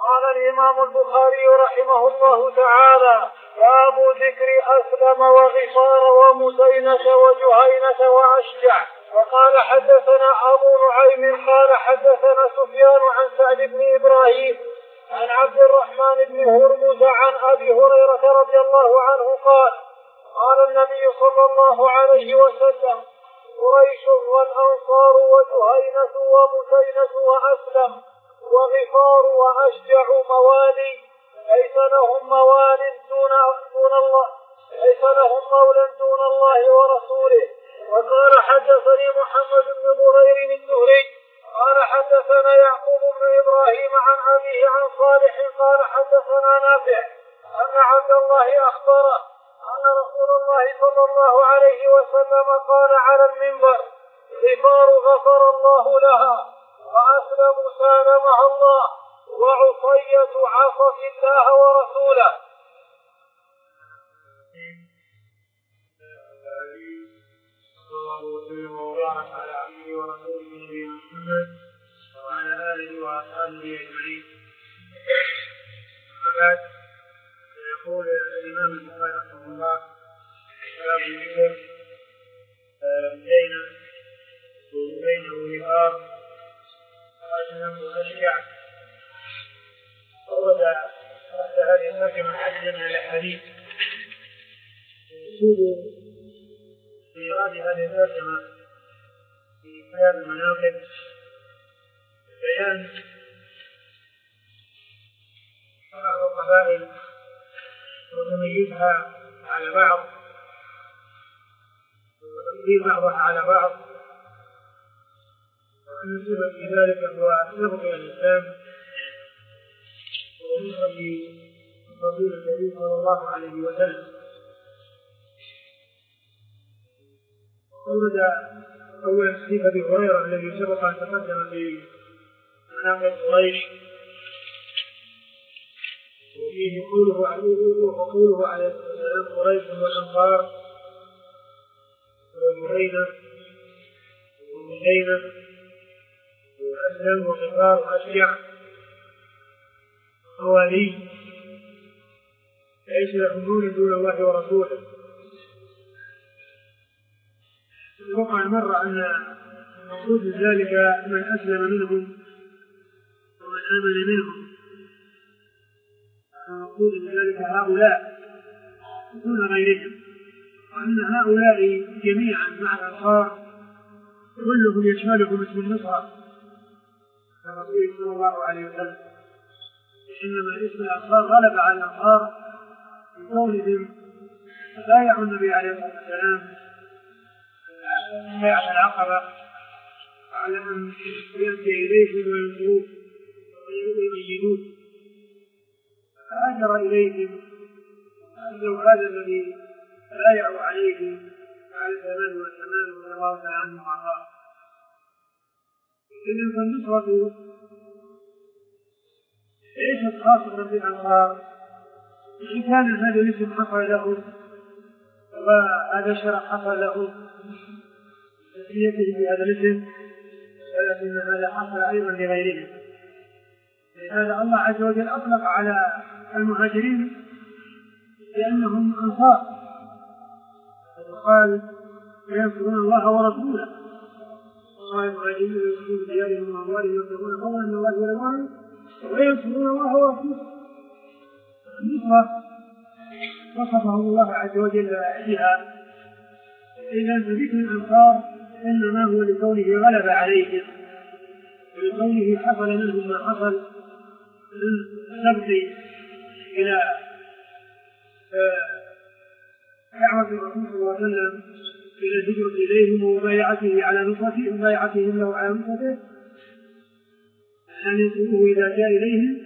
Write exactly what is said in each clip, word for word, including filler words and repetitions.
قال الإمام البخاري رحمه الله تعالى: باب ذكر أسلم وغفار ومزينة وجهينة وأشجع. وقال حدثنا أبو نعيم قال حدثنا سفيان عن سعد بن إبراهيم عن عبد الرحمن بن هرمز عن أبي هريرة رضي الله عنه قال: قال النبي صلى الله عليه وسلم: قريش والأنصار وجهينة ومزينة وأسلم وغفار وأشجع موالي ليس لهم موال دون, دون الله ليس لهم مولى دون الله ورسوله. وقال حدثني محمد بن مرير الزهري قال حدثنا يعقوب بن إبراهيم عن أبيه عن صالح قال حدثنا نافع أن عبد الله أخبره أن رسول الله صلى الله عليه وسلم قال على المنبر: غفار غفر الله لها، وأسلم سالمها الله، وعصية عصت الله ورسوله. الله وسلم وبارك على عبده ورسوله نبينا محمد وعلى آله وأصحابه أجمعين. أما بعد، فيقول الإمام البخاري رحمه الله: باب ذكر بين وبين وغفار وأسلم وأشجع. ورد تحت هذه الترجمة عدد من الأحاديث. في إيراد هذه الترجمة في كتاب المناقب بيان بعض القبائل وتميزها على بعض وتفضيل بعضها على بعض، وأن السبب في ذلك هو السبب إلى الإسلام ونصرة رسول النبي صلى الله عليه وسلم. ورد أولا حديث أبي هريرة الذي سبق أن تقدم في مناقب قريش، وفيه قوله وقوله عليه السلام: قريش والأنصار وجهينة ومزينة وأسلم وغفار وأشجع موالي ليس لهم مولى دون الله ورسوله. وقع مرة أن المقصود ذلك من أسلم منهم ومن آمن منهم، المقصود ذلك هؤلاء دون غيرهم، وأن هؤلاء جميعا مع الأنصار كلهم يشملهم اسم النصرة الرسول صلى الله عليه وسلم، إنما اسم الأنصار غلب على الأنصار بقولهم بايعوا النبي عليه الصلاة والسلام بيعة العقبة على أن يأتي إليهم وينصروه ويؤيدوه، فهاجر إليهم أنه هذا الذي بايعوا عليه على الزمان والزمان رضي الله تعالى عنه وأرضاه. إذن فالنصرة ليست خاصة بالأنصار، إن كان هذا الاسم حصل له وهذا الشرع حصل له تسميته بهذا الاسم، ولكن هذا حصل أيضا لغيرهم. لهذا الله عز وجل أطلق على المهاجرين لأنهم أنصار، وقال: وينصرون الله ورسوله. قال المهاجرين ينصرون ديارهم وأموالهم يبتغون فضلا من الله ورضوانه وينصرون الله ورسوله. النصرة وصفه الله عز وجل بها، إذن ذكر الأنصار إنما هو لكونه غلب عليهم ولكونه حصل منهم ما حصل من سبق إلى دعوة الرسول صلى الله عليه وسلم إلى الهجرة إليهم ومبايعته على نصرته ومبايعتهم له على نصرته أن ينصروه إذا جاء إليهم.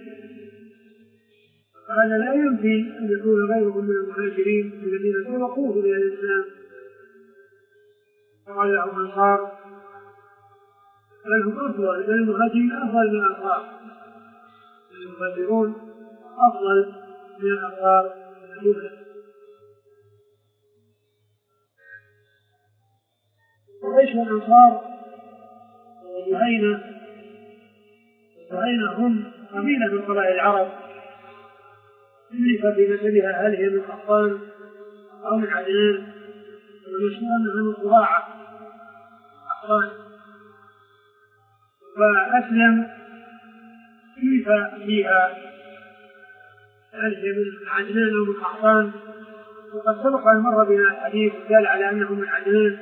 هذا لا يمكن أن يكون غيرهم من المهاجرين الذين سبقوه إلى الإسلام قال لهم أنصار، بل هم أفضل، بل المهاجرين أفضل من الأنصار، المهاجرون أفضل من الأنصار الجملة. قريش والأنصار وجهينة وجهينة هم قبيلة من قبائل العرب عرف في نسبها هل هي من قحطان أو من عدنان، والمشهور أنها من قراعة قحطان. فأسلم كيف فيها هل هي من عدنان أو من قحطان، وقد سبق أن مر بنا الحديث دال على أنهم من عدنان،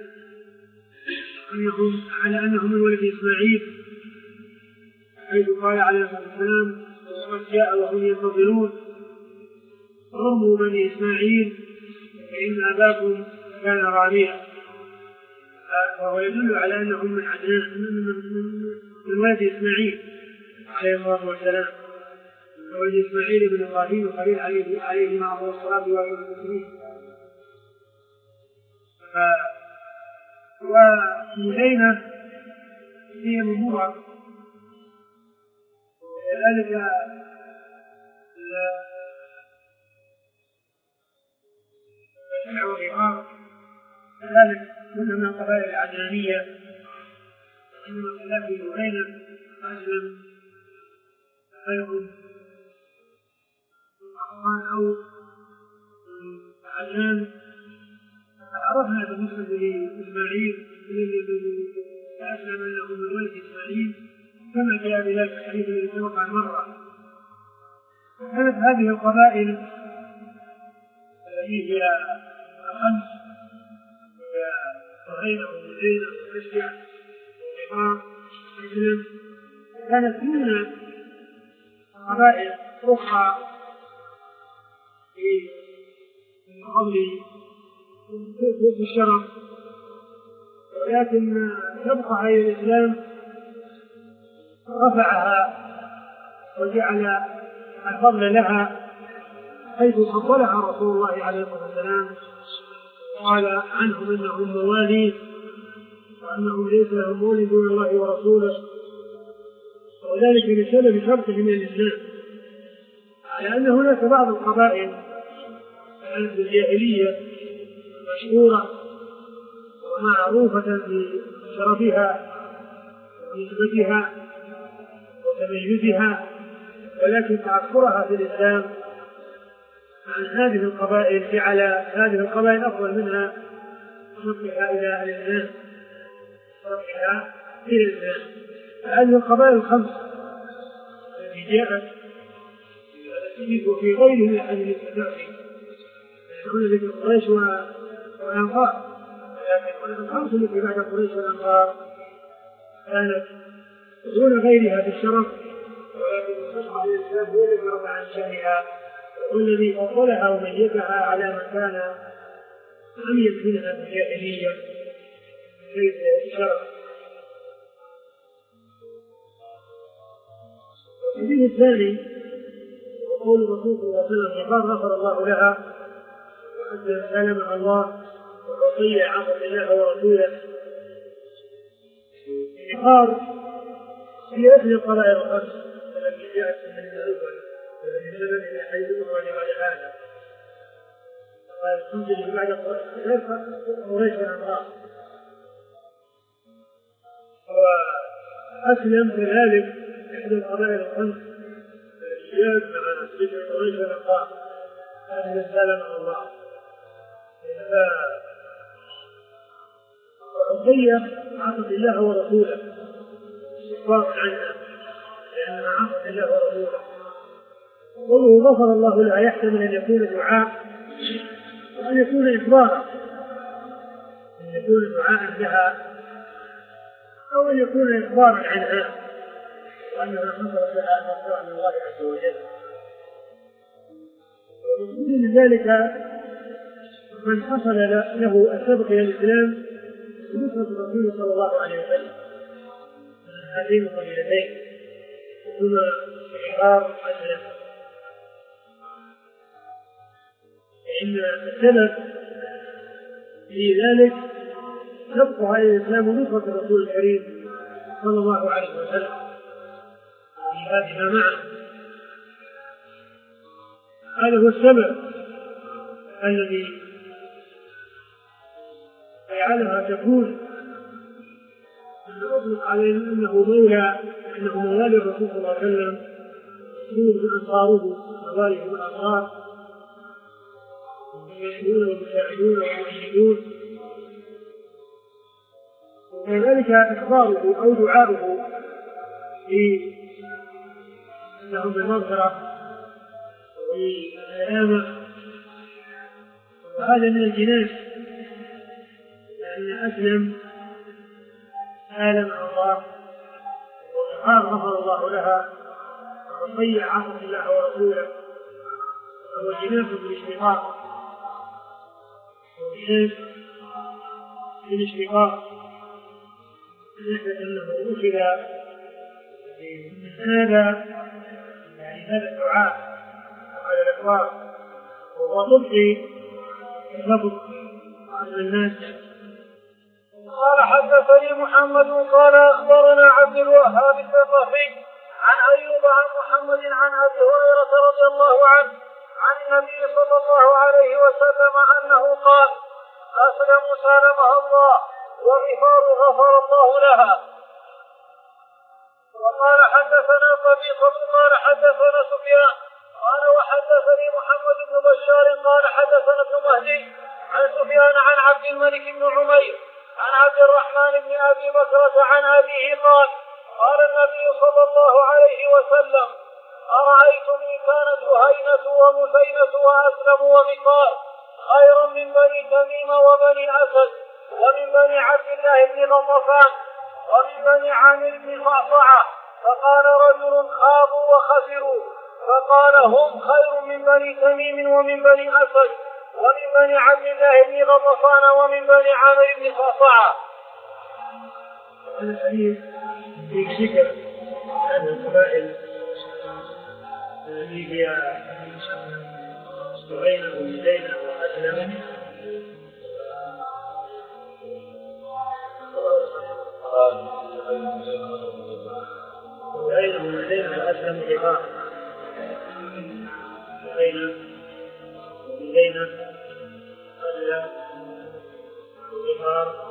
أنهم على أنهم من ولد إسماعيل، حيث قال عليه الصلاة والسلام وقد جاء وهم ينتظرون رموا بني إسماعيل فإن أباكم كان راميا، فهو يدل على أنهم من عدنان من ولد إسماعيل عليه الصلاة والسلام، ولد إسماعيل بن إبراهيم الخليل عليه عليه مع الصلاة والسلام. ومزينة هي من مرة، كذلك الشيع والغفار كذلك كنا من القبائل العدنانية، إنما كذلك مزينة أسلم خير أو عدنان. عرفنا بالنسبة لإسماعيل أسلم أنه من ولد إسماعيل كما جاء بذلك الحديث الذي سبق عن مرة. كانت هذه القبائل التي هي خمس هي صهيبة ومزينة ومشجع وغفار ومسلم، كانت من قبائل أخرى في قبل في الشرف، ولكن تبقى على الإسلام رفعها وجعل الفضل لها، حيث فضلها رسول الله عليه الصلاة والسلام قال عنهم إنهم موالي وأنهم ليس لهم مولي دون الله ورسوله، وذلك بسبب شرطهم من الإسلام، على أن هناك بعض القبائل كانت الجاهلية مشهورة ومعروفة بشرفها ونسبتها وتميزها، ولكن تأثرها في الإسلام عن هذه القبائل جعل هذه القبائل أفضل منها شرفها إلى الإسلام شرفها إلى الإسلام. هذه القبائل الخمس التي جاءت وفي غيره من الحديث التابعي يقول ذكر قريش والأنصار، لكن الخمس التي بعد قريش والأنصار كانت دون غيرها في الشرف، ولكن الشرف على الإسلام هو الذي رفع عن شأنها والذي فضلها وميزها على من كان أميز منها في الجاهلية ليس الشرف. الحديث الثاني يقول الرسول صلى الله عليه وسلم قال غفر الله لها وأنزل سلمها الله ووصية عصت الله ورسوله. الإقرار في أهل القبائل الخمس التي جاءت من الأول الذي نزل إلى حيث أخرج بعد هذا قال الخمس بعد قريش والأنصار، وأسلم كذلك إحدى القبائل الخمس التي جاءت مع ذكر قريش والأنصار أهل سلمها الله. وعصية عصت الله ورسوله استكبارا عنها لأنها عصت الله ورسوله. قوله غفر الله لها يحتمل أن يكون دعاء وأن يكون إخبارا، أن يكون دعاء لها أو أن يكون إخبارا عنها وأنها حصلت لها مغفرة من الله عز وجل. ومن ذلك من حصل له السبق إلى الإسلام بنصرة الرسول صلى الله عليه وسلم هذين القبيلتين ثم إحرار أسلم، فإن السبب في ذلك سبق على الإسلام ونصرة الرسول الكريم صلى الله عليه وسلم في هذه معه. هذا هو السبب الذي جعلها تكون أن أطلق عليه أنه مولى أنه موالي الرسول صلى الله عليه وسلم يكون أنصاره وأموالهم الأنصار والمسلمون والمساعدون والمؤيدون. وكذلك إخباره أو دعاؤه لهم بالمغفرة والسلامة، وهذا من الجنان، لأن أسلم آلم الله وقال غفر الله لها وضيع عهد الله ورسوله، فهو جنان بالاشتقاق وجنان بالاشتقاق نحن أنه أخذ هذا يعني هذا الدعاء على الأكواب وطبقي لفظ عن الناس. قال حدثني محمد قال أخبرنا عبد الوهاب الثقفي عن أيوب عن محمد عن أبي هريرة رضي الله عنه عن النبي صلى الله عليه وسلم أنه قال: أسلم سالمها الله وغفار غفر الله لها. وقال حدثنا قبيصة قال حدثنا سفيان قال وحدثني محمد بن بشار قال حدثنا ابن مهدي عن سفيان عن عبد الملك بن عمير عن عبد الرحمن بن أبي بكرة عن أبيه قال: قال النبي صلى الله عليه وسلم: أرأيتم إن كانت جهينة ومسينة وأسلم ومقدار خيرا من بني تميم وبني أسد ومن بني عبد الله بن غطفان ومن بني عامر بن صعصعة؟ فقال رجل: خابوا وخسروا. فقال: هم خير من بني تميم ومن بني أسد ومن بني عبد الله بن غطفان ومن بني عامر بن صعصعة. هذا الحديث في ذكر هذه القبائل التي هي جهينة ومسينة وأسلم جهينة ومسينة وأسلم وغفار جهينة ومسينة وأسلم وغفار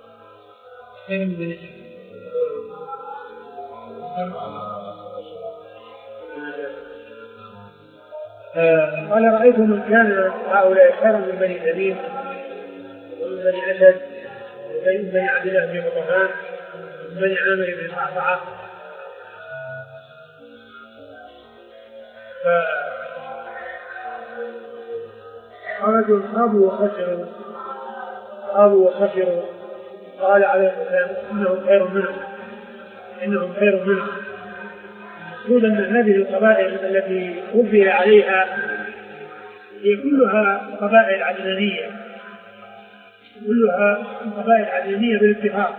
قال: رأيت من كان هؤلاء خيرا من بني تميم ومن بني أسد ومن بني عبد الله بن غطفان ومن بني عامر بن صعصعة. فرجل خابوا وخسروا خابوا وخسروا قال عليه السلام: إنهم خير منهم إنهم خير منهم مقصود أن هذه القبائل التي وفي عليها هي كلها قبائل عدنانية كلها قبائل عدنانية بالاتفاق،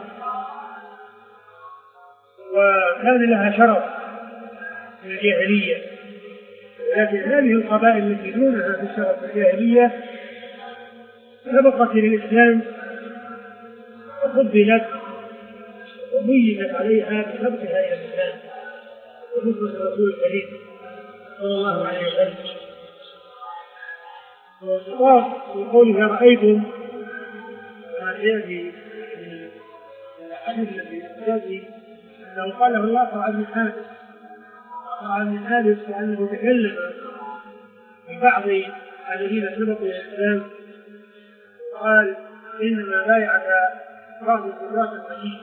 وكان لها شرف من الجاهلية، لكن هذه القبائل التي دونها في الشرف الجاهلية سبقت للإسلام وفضلت وميزت عليها بسبقها إلى الإسلام ونصرة الرسول الكريم صلى الله عليه وسلم. والصواب في قوله: رأيتم ما يأتي من الحديث الذي يأتي أنه قاله الله طبعا من حادث طبعا من حادث لأنه تكلم ببعض الذين سبقوا الإسلام قال: إنما بايعك بعض القدرات المدينة.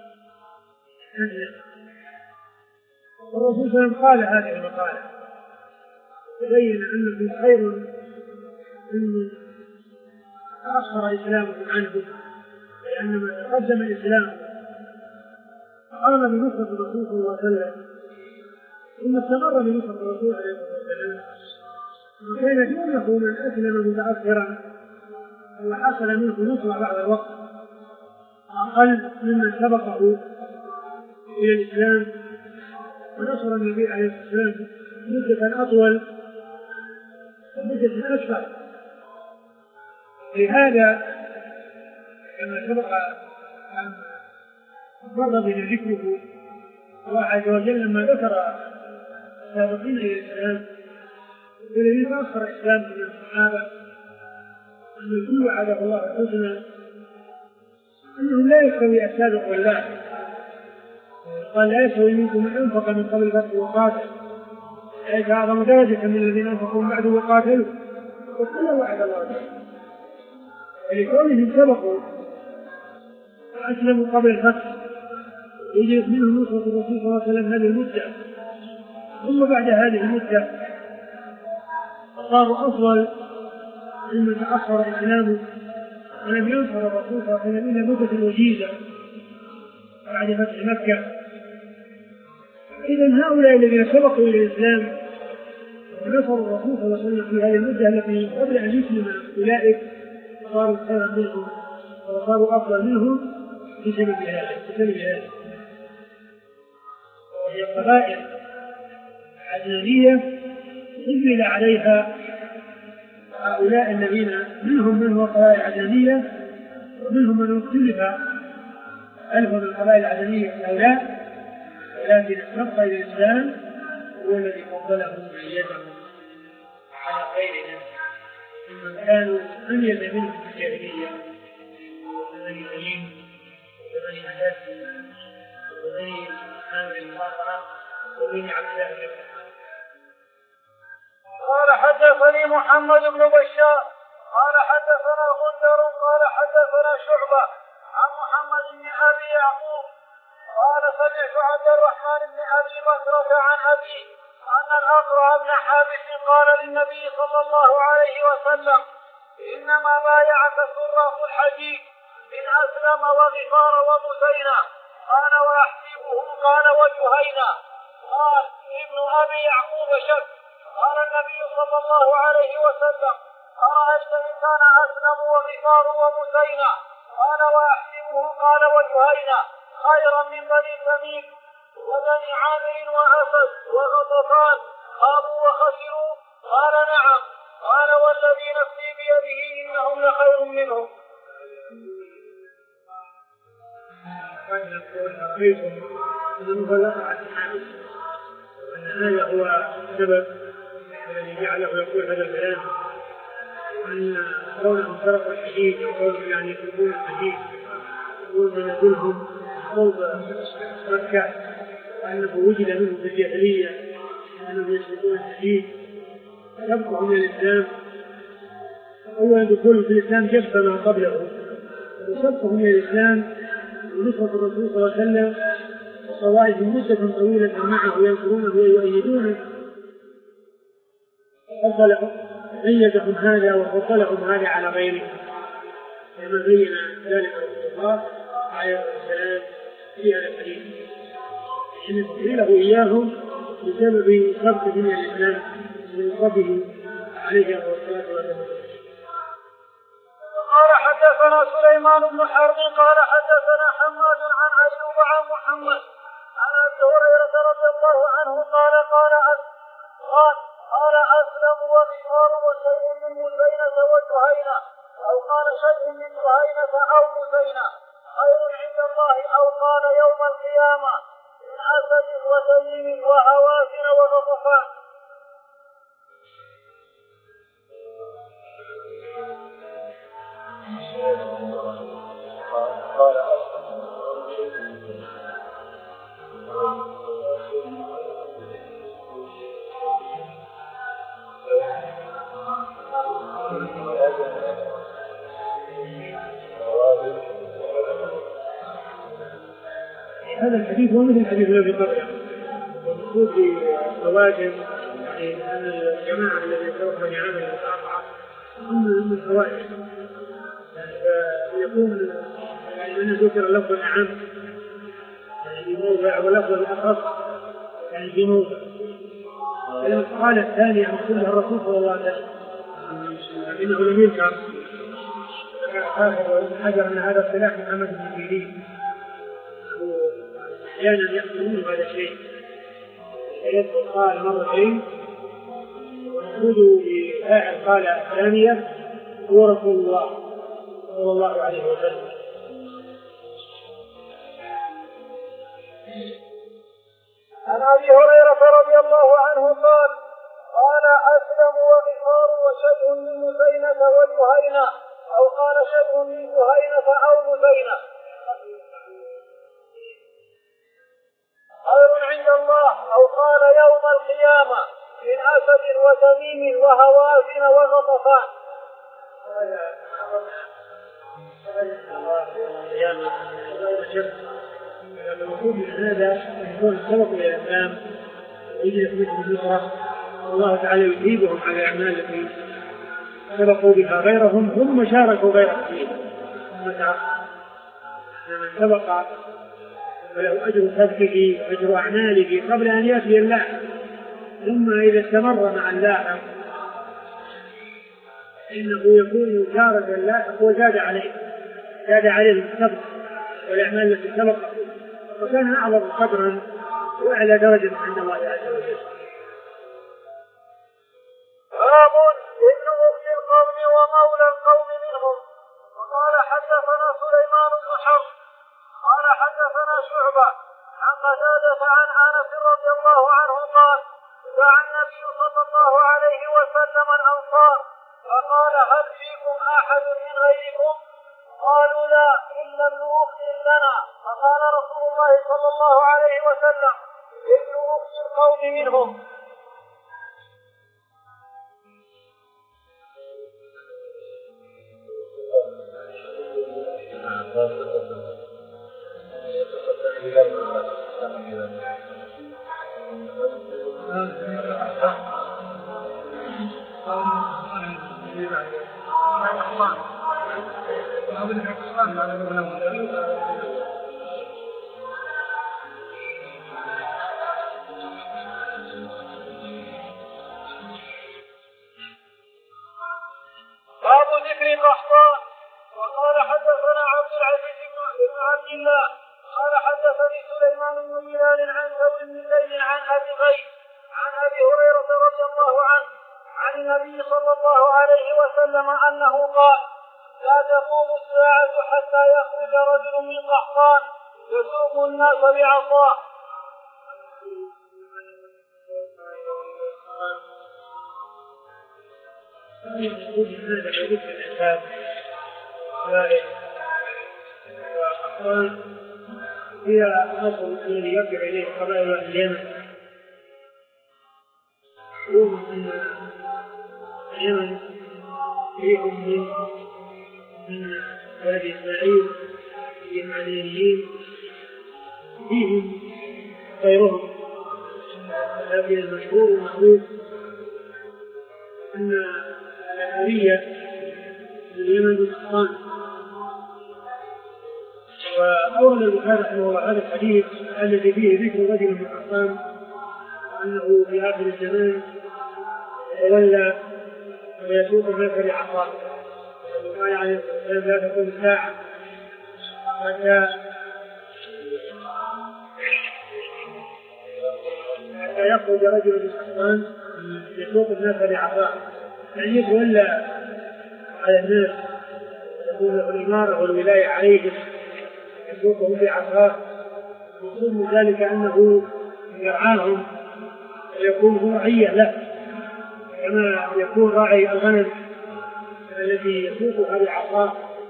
والرسول صلى الله عليه وسلم قال هذه المقالة تبين أنه خير من تأخر إسلامهم عنه، لأنما تقدم الإسلام قام بنصرة الرسول صلى الله عليه وسلم ثم استمر بنصرة الرسول عليه الصلاة والسلام، وكان دونه من أسلم متأخرا وحصل منه نصرة بعد الوقت أقل ممن سبقه إلى الإسلام ونصر النبي عليه الصلاة والسلام مدة أطول مدة أكثر. لهذا كما سبق أن مر بنا ذكره الله عز وجل لما ذكر السابقين إلى الإسلام والذين أخر الإسلام من الصحابة أن الكل عرف الله الحسنى أنه لا يستوي السابق واللاحق. قال: لا يستوي منكم من أنفق من قبل الفتح وقاتل أي أعظم درجة من الذين أنفقوا بعد وقاتلوا وكل واحد الله تعالى ولكونهم سبقوا وأسلموا قبل الفتح يجب منهم نصرة الرسول صلى الله عليه وسلم هذه المدة ثم بعد هذه المدة صاروا أفضل ممن تأخر إسلامه ولم ينصر الرسول صلى الله عليه وسلم إلا مدة وجيزة بعد فتح مكة. إذن هؤلاء الذين سبقوا إلى الإسلام ونصروا الرسول صلى الله عليه وسلم في هذه المدة التي قبل أن يسلم أولئك صاروا خيرا منهم وصاروا أفضل منهم بسبب هذا بسبب هذا وهي قبائل عدنانية حمل عليها هؤلاء الذين منهم من هو قبائل عدنانية ومنهم من اختلف ألف من القبائل العدنانية هؤلاء، ولكن نبقى الإنسان هو الذي فضله وميزه على غيرهم ممن كانوا أميز منهم في الجاهلية وبني تميم وبني هاشم وبني عامر البصرة وبني عبد الله بن مسعود. قال حدثني محمد بن بشار قال حدثنا غندر قال حدثنا شعبة عن محمد بن أبي يعقوب قال سمعت عبد الرحمن بن أبي بكرة عن أبي أن الأقرع بن حابس قال للنبي صلى الله عليه وسلم إنما بايعك سراق الحديد من أسلم وغفار ومزينة قال وأحسبه قال وجهينة قال ابن أبي يعقوب شك قال النبي صلى الله عليه وسلم أرأيت إن كان أسلم وغفار ومزينة قال وأحسبه قال وجهينة خيرا من بني تميم وبني عامر وأسد وغطفان خابوا وخسروا قال نعم قال والذي نفسي بيده إنهم لخير منهم. وأن هذا هو السبب الذي جعله يقول هذا الكلام أن كونهم سرقوا الحديد وكونهم يعني يسرقون الحديد ومن يدلهم صوب مكة وأنه وجد منهم في الجاهلية أنهم يسرقون الحديد يبقوا من الإسلام. أولا دخول في الإسلام جف ما قبله وسبقوا من الإسلام ونصرة الرسول صلى الله عليه وسلم وطوائف مدة طويلة معه ينصرونه ويؤيدونه ميزهم هذا وفضلهم هذا على غيره كما بين ذلك رسول الله عليه السلام في هذا الحديث حين تفضيله إياهم بسبب سبق دين الإسلام من قبله عليه الصلاة والسلام. قال حدثنا سليمان بن حرب قال حدثنا حماد عن أيوب عن محمد عن أبي هريرة رضي الله عنه قال قال قال قال أسلم وغفار وشيء من مزينة وجهينة أو قال شيء من جهينة أو مزينة خير عند الله أو قال يوم القيامة من أسد وتميم وهوازن وغطفان. قال هذا الحديث هو مثل الحديث الذي قبله والمقصود بزواجهم يعني أن الجماعة الذين سوف بني عامر المتابعة هم من الفوائد يكون يعني أن ذكر لفظ الأعم يعني بموضع ولفظ الأخص يعني بموضع لما قال الثاني عن كلها الرسول صلى الله عليه وسلم إنه لم يذكر حافظ وابن حجر أن هذا اصطلاح محمد بن سيرين أحيانا يأخذون هذا الشيء فيذكر قال مرتين ويقول بفاعل قال الثانية هو رسول الله صلى الله عليه وسلم. عن أبي هريرة رضي الله عنه قال قال أسلم وغفار وشيء من مزينة وجهينة أو قال شيء من جهينة أو مزينة خير عند الله أو قال يوم القيامة من أسد وتميم وهوازن وغطفان. المفروض من هذا يكون سبق للإسلام ويجلس مثل النصرة والله تعالى يجيبهم على الأعمال التي سبقوا بها غيرهم ثم شاركوا غيرهم فيها. من سبق وله أجر سبقه وأجر أعماله قبل أن يأتي الله، ثم إذا استمر مع الله إنه يكون شارك اللاحق وزاد عليه زاد عليه السبق والأعمال التي سبقه، وكان أعظم قدرا وأعلى درجة عند الله عز وجل. باب ابن أخت القوم ومولى القوم منهم. وقال حدثنا سليمان بن حرب قال حدثنا شعبة عن قتادة عن أنس رضي الله عنه قال دعا النبي صلى الله عليه وسلم الأنصار فقال هل فيكم أحد من غيركم؟ قالوا لا إلا ابن أخت لنا. فقال رسول الله صلى الله عليه وسلم ابن أخت القوم منهم. باب ذكر قحطان. وقال حدثنا عبد العزيز بن عبد الله قال حدثني سليمان بن بلال عن ثور بن زيد عن ابي غيث عن ابي هريره رضي الله عنه عن النبي صلى الله عليه وسلم انه قال لا تقوم الساعه حتى يخرج رجل من قحطان يسوق الناس بعصاه. هذا ذكر الإنسان وقحطان هي أصل الذي يرجع إليه قبائل اليمن. يقول أن اليمن فيهم من من ولد إسماعيل فيهم عدنيين فيهم غيرهم، لكن المشهور والمعروف أن الأثرية من اليمن والقحطان. وأورد البخاري رحمه الله هذا الحديث الذي فيه ذكر رجل من قحطان وأنه في آخر الزمان يتولى ويسوق الناس بعصاه. قال عليه الصلاة والسلام لا تقوم الساعة حتى حتى يخرج رجل من قحطان يسوق الناس بعصاه، يعني يتولى على الناس يكون له الإمارة والولاية عليهم يسوقهم بعصاه، ويكون ذلك أنه يرعاهم ويكون هو رعية له كما يكون راعي الغنم الذي يسوقها بعصاه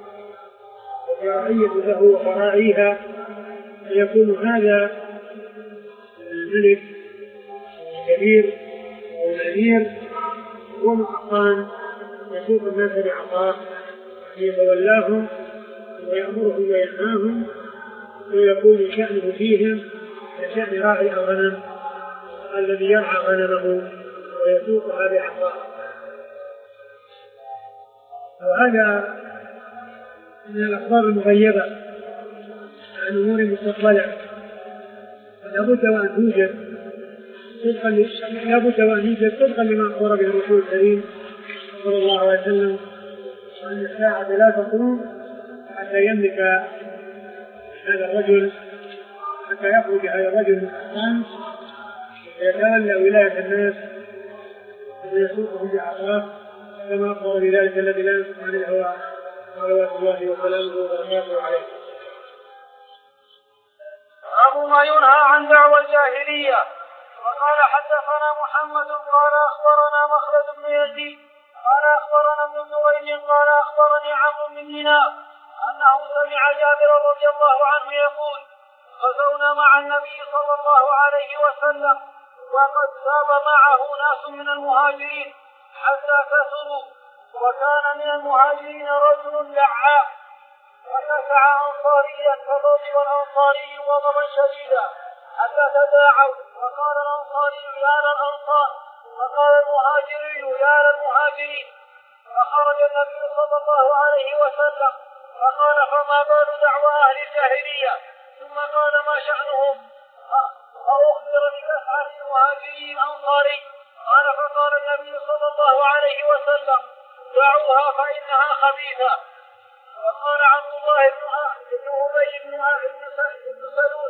ورعية له وراعيها، فيكون هذا الملك الكبير أو الأمير هو من قحطان يسوق الناس بعصاه يتولاهم ويأمرهم وينهاهم، ويكون شأنه فيهم كشأن راعي الغنم الذي يرعى غنمه ويسوقها بعصاه. وهذا من الأخبار المغيبة عن أمور مستقبلة لابد وأن توجد صدقا لابد وأن يوجد صدقا لما أخبر به الرسول الكريم صلى الله عليه وسلم أن الساعة لا تقوم حتى يملك هذا الرجل حتى يخرج هذا الرجل من قحطان ويتولى ولاية الناس ويسوقهم بعصاه كما أخبر بذلك الذي لا ينطق عن الهوى صلوات الله وسلامه وبركاته عليه. باب ما ينهى عن دعوى الجاهلية. وقال حدثنا محمد قال أخبرنا مخلد بن يزيد قال أخبرنا ابن جريج قال أخبرني عمرو بن دينار أنه سمع جابر رضي الله عنه يقول غزونا مع النبي صلى الله عليه وسلم وقد ساب معه ناس من المهاجرين حتى كثروا، وكان من المهاجرين رجل دعاء فنسع أنصاريا فغضب الأنصاري غضبا شديدا حتى تداعوا، وقال الأنصاري يا للأنصار، وقال المهاجري يا للمهاجرين. فخرج النبي صلى الله عليه وسلم فقال فما بال دعوى أهل الجاهلية؟ ثم قال ما شأنهم؟ فأخبر بدفعة المهاجري الأنصاري. قال فقال النبي صلى الله عليه وسلم دعوها فإنها خبيثة. وقال عبد الله بن أبي بن سلول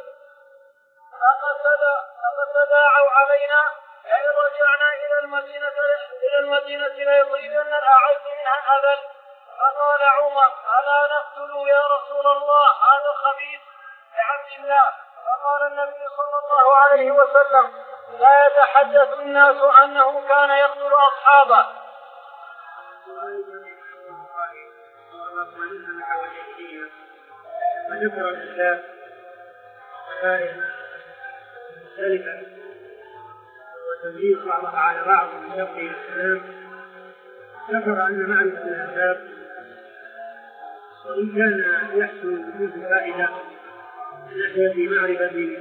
لقد تداعوا علينا لئن رجعنا إلى المدينة إلى المدينة ليضربن الأعز منها الأذل. فقال عمر ألا نقتل يا رسول الله هذا الخبيث لعبد الله؟ فقال النبي صلى الله عليه وسلم لا يتحدث الناس أنه كان يقتل أصحابه. وذكر الإسلام وقائل مختلفة وتمييز بعضها على بعض من نقل الإسلام، ذكر أن معرفة الأسباب وإن كان يحصل منه فائدة من ناحية معرفة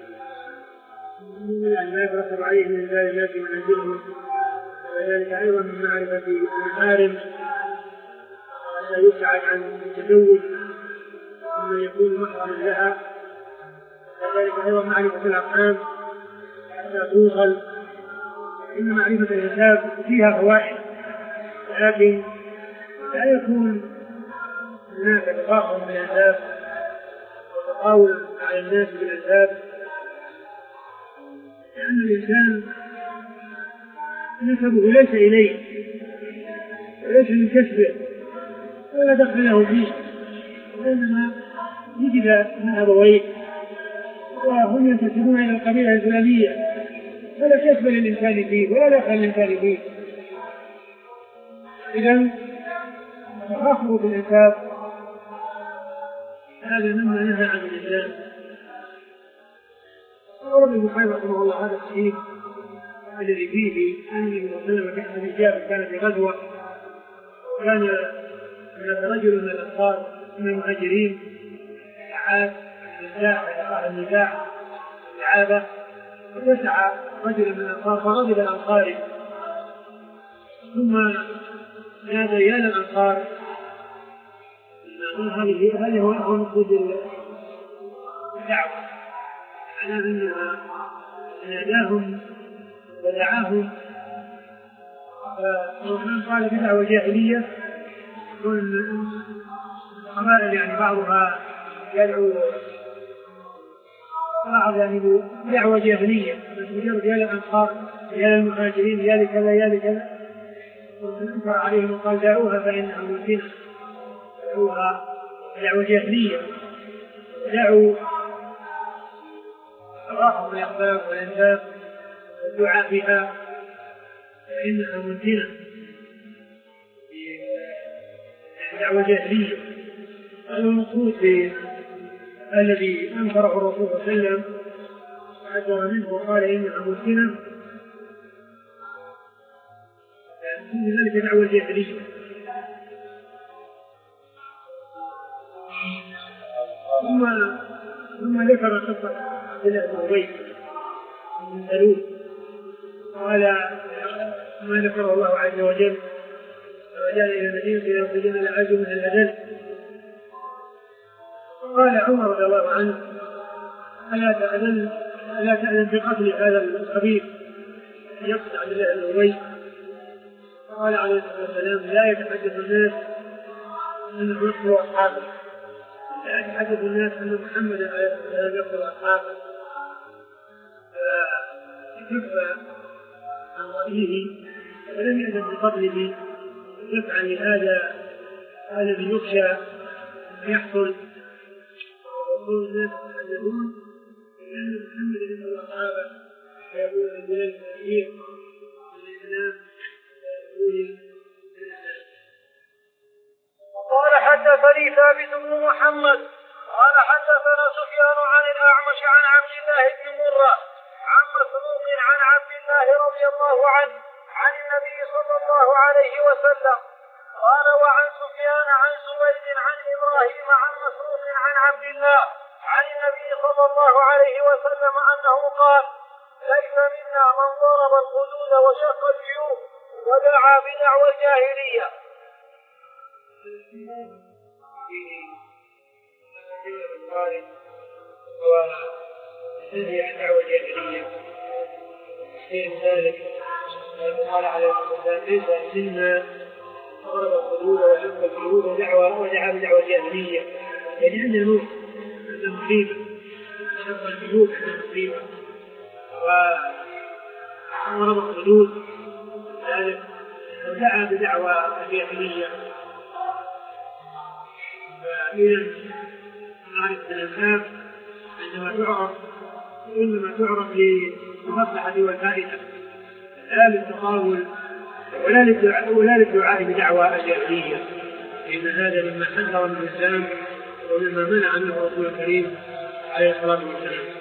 ما يترتب عليه من إنزال الناس منازلهم، وذلك أيضا من معرفة المحارم حتى يبتعد عن التزوج ممن يكون محرما لها، وذلك أيضا معرفة الأرحام حتى توصل. إن معرفة الأسباب فيها فوائد، لكن لا يكون هناك تفاخر بالأسباب وتطاول على الناس بالأسباب، لأن الإنسان نسبه ليس إليه وليس من كسبه ولا دخل له فيه، وإنما وجد من أبويه وهم ينتسبون إلى القبيلة الفلانية، فلا كسب للإنسان فيه ولا دخل للإنسان فيه. إذن التفاخر بالأسباب هذا مما نهى عن الإسلام. ورد البخاري رحمه الله هذا الحديث الذي فيه أن النبي صلى الله عليه وسلم تحت الحجاب كان في غزوة، وكان هناك رجل من الأنصار من المهاجرين عاد النزاع النزاع العابة، ويسعى رجل من الأنصار فرجل الأنصاري ثم نادى يا للأنصار. هذه هذه هو مقصود الدعوة، معناه أنها ناداهم ودعاهم. فمن قال بدعوة جاهلية والقبائل يعني بعضها يدعو بعض يعني بدعوة جاهلية، مجرد يا للأنصار يا للمهاجرين يا لكذا يا لكذا، وانكر عليهم وقال دعوها فإنها ممكنة، دعوها دعوة جاهلية، دعوا الراحة والأحباب والأنساب والدعاء بها فإنها ممكنة، دعوة جاهلية. هذا المقصود الذي أنكره الرسول صلى الله عليه وسلم وحذر منه وقال إنها ممكنة، من ذلك دعوة جاهلية. ثم ثم ذكر قصة عبد الله بن أبي بن سلول، قال ما ذكره الله عز وجل وجاء إلى المدينة ليخرجن الأعز من الأذل. قال عمر رضي الله عنه ألا تأذن ألا تأذن بقتل هذا الخبيث يقصد عبد الله بن أبي؟ قال عليه الصلاة والسلام لا يتحدث الناس أنه يقتل أصحابه، لا يتحدث الناس أن محمدا عليه الصلاة والسلام يقتل أصحابه. فكف عن رأيه ولم يأذن بقتله دفعا لهذا الذي يخشى أن يحصل. وقول الناس يتحدثون بأن محمد يقتل أصحابه فيقول من ذلك التأثير الإسلام. قال حدثني ثابت بن محمد قال حدثنا سفيان عن الأعمش عن عبد الله بن مرة عن مسروق عن عبد الله رضي الله عنه عن النبي صلى الله عليه وسلم قال وعن سفيان عن سويد عن إبراهيم عن مسروق عن عبد الله عن النبي صلى الله عليه وسلم أنه قال ليس منا من ضرب الخدود وشق الجيوب ودعا بدعوى الجاهلية. وهذه الدعوة الجاهلية في ذلك قال عليه الصلاة والسلام ليس منا ضرب الخدود وشق الجيوب ودعا بدعوى الجاهلية، يعني عندنا نوع عندنا مصيبة شق الجيوب عندنا مصيبة وضرب الخدود ذلك ودعا بدعوى الجاهلية. فإذا نعرف أن الباب عندما تعرف إنما تعرف للمصلحة والفائدة لا للتطاول ولا للدعاء بدعوى الجاهلية، إن هذا مما حذر من الإسلام ومما منع منه الرسول الكريم عليه الصلاة والسلام.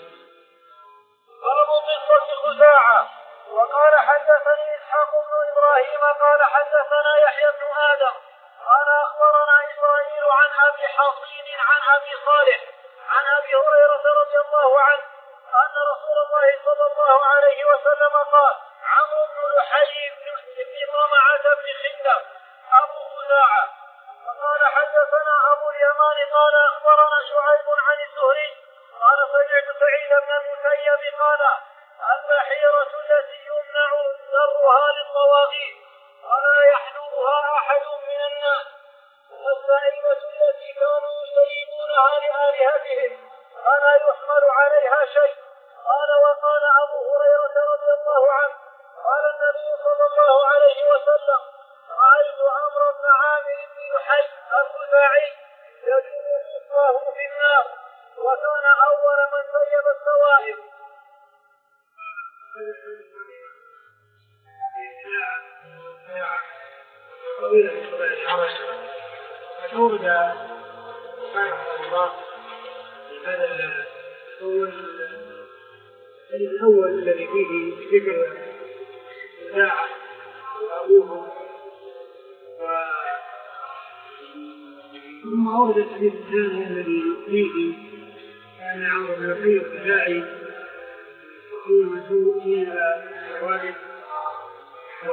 باب قصة خزاعة. وقال حدثني إسحاق بن إبراهيم قال حدثنا يحيى بن آدم قال أخبرنا إسرائيل عن أبي حصين عن أبي صالح عن أبي هريرة رضي الله عنه أن رسول الله صلى الله عليه وسلم قال عمرو بن لحي بن طمعة بن خندق أبو خزاعة. وقال حدثنا أبو اليمان قال أخبرنا شعيب عن الزهري قال سمعت سعيد بن المسيب قال البحيرة التي يمنع ذرها للطواغيت ولا يحلوها أحد من الناس والسائبة التي كانوا يسيبونها لآلهتهم فلا يحمل عليها شيء. قال وقال أبو هريرة رضي الله عنه قال النبي صلى الله عليه وسلم رأيت عمرو بن عامر بن لحي الخزاعي يجر خصاه في النار وكان أول من سيب السوائب. طويلة من قبل الحرج فأورد رحمه الله هذا الأول الأول الذي فيه ذكر ساعة وأبوه ثم أورد الحديث الثاني الذي فيه كان عمرو بن لحي الخزاعي يقول مسوء إلى الوالد و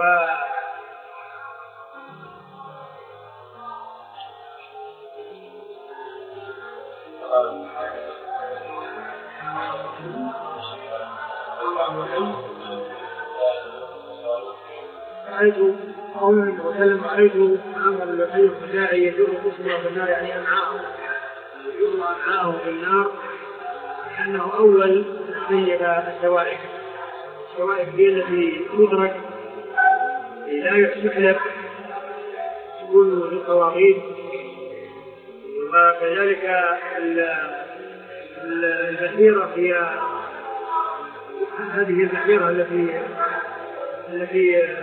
رأيت قولا وسلم رأيت عمرو بن لحي الخزاعي يجر قصبه في النار يعني أمعاءه يجر أمعاءه في النار لأنه أول سيب السوائب. السوائب هي التي تدرك لا يحلب تكون للطواغيت وكذلك البحيرة هي هذه البحيرة التي التي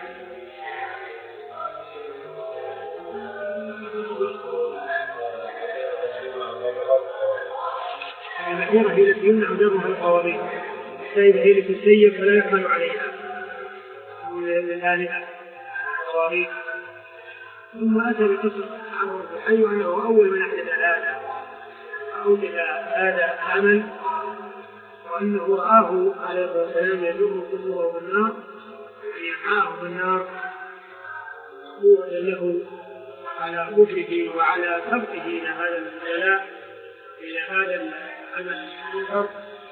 البحيرة هي التي يمنع درها القوارير، السيد هي التي تسيب فلا يحمل عليها للآلهة القوارير. ثم أتى بقصة عمرو بن لحي أنه أول من أحدث هذا أحدث هذا العمل وأنه رآه عليه الصلاة والسلام يجر قصوره في النار يقعه في النار قوة له على كفره وعلى سبقه إلى هذا الابتلاء إلى هذا العمل المنكر.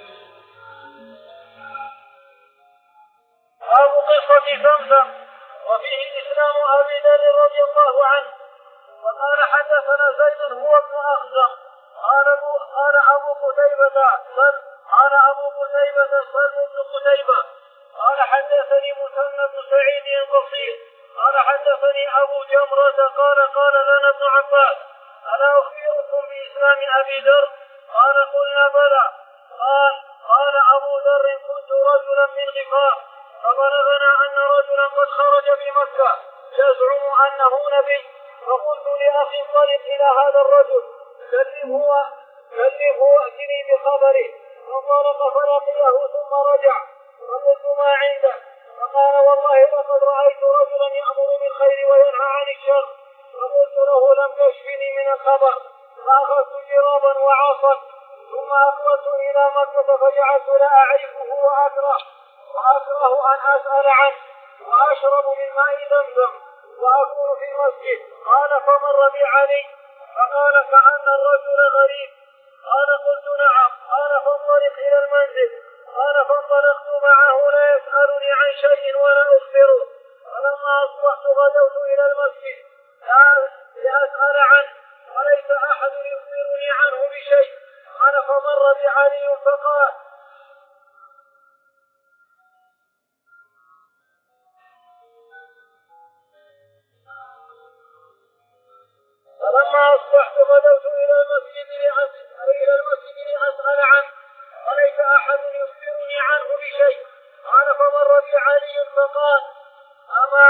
باب قصة زمزم وفيه إسلام أبي ذر رضي الله عنه. وقال حدثنا زيد هو ابن أخزم قال أبو قال أبو قتيبة سلم قال أبو قتيبة سلم بن قتيبة قال حدثني مثنى بن سعيد البصير قال حدثني أبو جمرة قال قال لنا ابن عباس ألا أخبركم بإسلام أبي ذر؟ قال قلنا بلى. قال قال أبو ذر كنت رجلا من غفار فبلغنا أن رجلا قد خرج بمكة يزعم أنه نبي فقلت لأخي انطلق إلى هذا الرجل كلمه كلمه وأتني بخبره فانطلق فلقيه ثم رجع فقلت ما عنده؟ فقال والله لقد رأيت رجلا يأمر بالخير وينهى عن الشر. فقلت له لم تشفني من الخبر. فأخذت جرابا وعصا ثم أقبلت إلى مكة فجعلت لا أعرفه وأكره وأكره أن أسأل عنه وأشرب من ماء زمزم وأكون في المسجد. قال فمر بي علي فقال كأن الرجل غريب. قال قلت نعم. قال فانطلق إلى المنزل. قال فانطلقت معه لا يسألني عن شيء ولا أخبره. فلما أصبحت غدوت إلى المسجد لأسأل عنه وليس أحد يخبرني عنه بشيء. قال فمر بي علي فقال فلما أصبحت غدوت إلى المسجد إلى المسجد لأسأل عنه وليس أحد يخبرني عنه بشيء. قال فمر بي علي فقال أما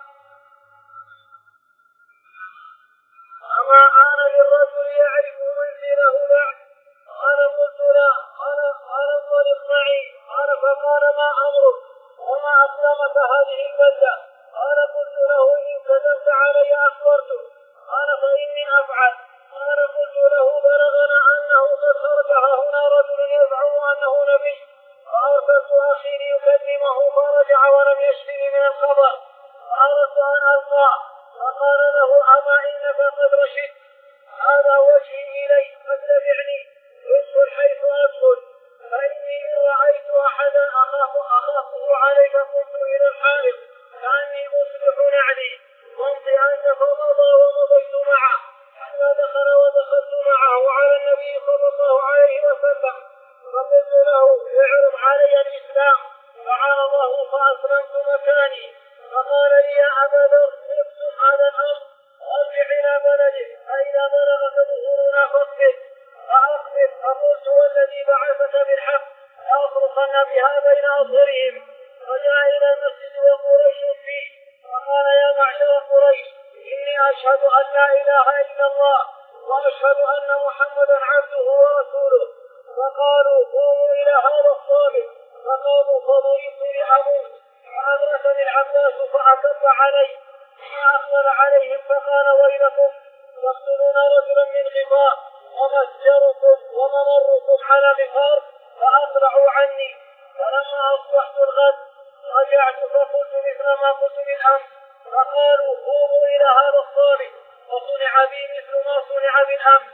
أما آن للرجل يعرف منزله بعد؟ قال قلت لا. قال قال انطلق معي. قال فقال ما أمرك وما أسلمك هذه البلدة؟ قال قلت له إن كذبت علي أخبرته. قال فإني أفعل. قال قلت له بلغنا أنه قد خرج هنا رجل يزعم أنه نبي فأرسلت أخي ليكلمه فرجع ولم يشفني من الخبر فأردت أن ألقاه فقال له أما إنك قد رشدت هذا وجهي إليك فاتبعني ادخل حيث أدخل فإني إن رأيت أحدا أخاف أخافه عليك قمت إلى الحائط كأني أصلح نعلي وامض أنت فمضى ومضيت معه حتى دخل ودخلت معه على النبي صلى الله عليه وسلم فقلت له اعرض علي الإسلام فعلى الله فأسلمت مكاني. فقال لي يا أبا ذر اكتب هذا الأمر وارجع إلى بلدك فإذا بلغك ظهورنا فاقبل فأقبل. فقلت والذي بعثك بالحق لأصرخن بها بين أظهرهم. فجاء إلى المسجد وقريش فيه فقال يا معشر قريش إني أشهد أن لا إله إلا الله وأشهد أن محمدا عبده ورسوله. فقالوا قوموا إلى هذا الصابر. فقاموا فضربت لأموت فأدركني العباس فأكب علي فأقبل عليهم فقال ويلكم تقتلون رجلا من غفار ومسجركم وممركم على غفار فأقلعوا عني. فلما أصبحت الغد رجعت فقلت مثل ما قلت بالأمس فقالوا قوموا إلى هذا الصابر وصنع بي مثل ما صنع بالأمس.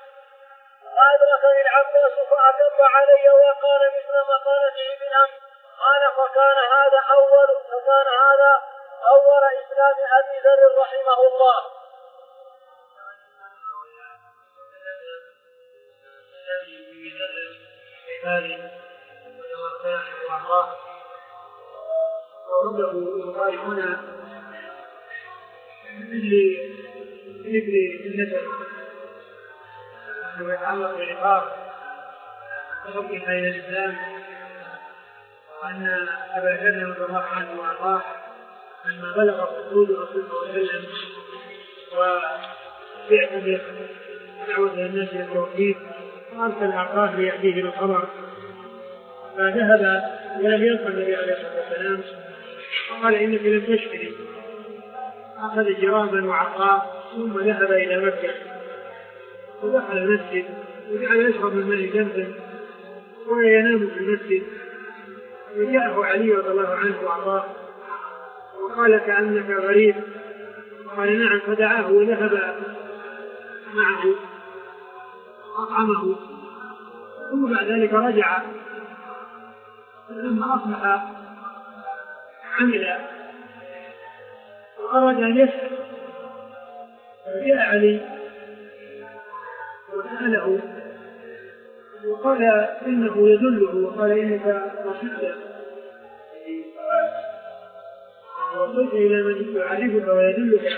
فأدركني العباس فأكب علي وقال مثل ما قالته بالأمس. قال فكان هذا أول فكان هذا أول إسلام أبي ذر رحمه الله. ورده يقال هنا مثل ذكر النسب أنه يتعلق بالعقاب وحكمها إلى الإسلام وأن أبا ذر رضي الله عنه وأرضاه لما بلغ خروج رسول الله صلى الله عليه وسلم وبعثة دعوة الناس إلى التوحيد وأرسل أخاه ليأتيه بالخبر فذهب ولم يلقى النبي عليه الصلاة والسلام قال إنك لم تشفني. أخذ جرابا وعصاه ثم ذهب إلى مكة ودخل المسجد وجعل يشرب من ماء زمزم وينام في المسجد. وجاءه علي رضي الله عنه وأرضاه وقال كأنك غريب. قال نعم. فدعاه وذهب معه أطعمه ثم بعد ذلك رجع. لما أصبح عمل وأراد أن يسأل فجاء علي وسأله وقال إنه يدله وقال إنك رشدت وصلت إلى من يعرفك ويدلك.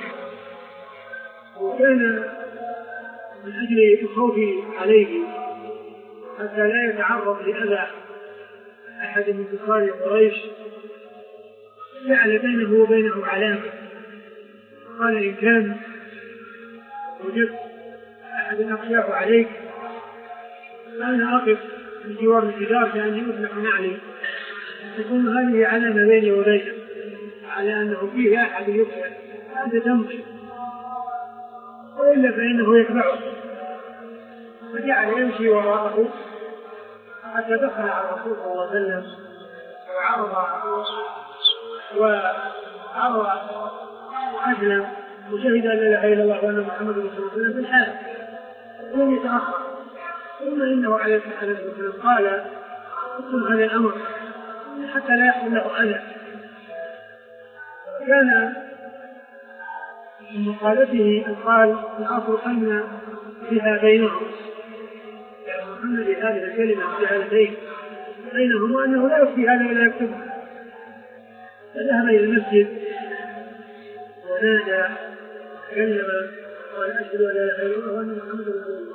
وكان من أجل الخوف عليه حتى لا يتعرض لأذى أحد من كفار قريش جعل بينه وبينه علامة. قال إن كان وجدت أحد أخشاه عليك فأنا أقف بجوار الجدار كأن يطلق نعلي، تكون هذه علامة بيني وبينه على أنه فيه أحد يقتل، هذا تمشي، وإلا فإنه يتبعه، فجعل يمشي وراءه حتى دخل على الرسول صلى الله عليه وسلم وعرض وعرض أسلم وشهد أن لا إله إلا الله وأن محمد رسول الله صلى الله عليه وسلم في الحال ولم يتأخر. ثم إنه عليه الصلاة والسلام قال اكتم هذا الأمر حتى لا يحصل له أذى. كان من مقالته قال لأفرقن بها بينهم، يعني محمد هذه الكلمة بهذين بينهم وأنه لا يكفي هذا ولا يكتبها. فذهب إلى المسجد ونادى كلم قال أشهد أن لا إله إلا الله وأن محمد رسول الله.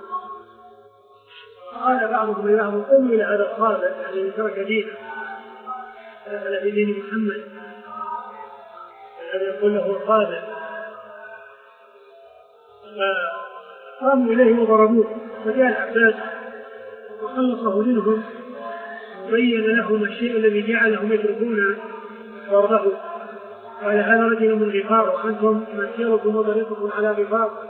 قال بعضهم لبعض قوموا إلى هذا الخاطئ الذي ترك دينه دخل في دين محمد، الذي يقول له الخاطئ، فقاموا إليه وضربوه. فجاء العباس وخلصه منهم وبين لهم الشيء الذي جعلهم يتركون ضربه. قال هذا رجل من غفار وأنتم مسيركم وطريقكم على غفار،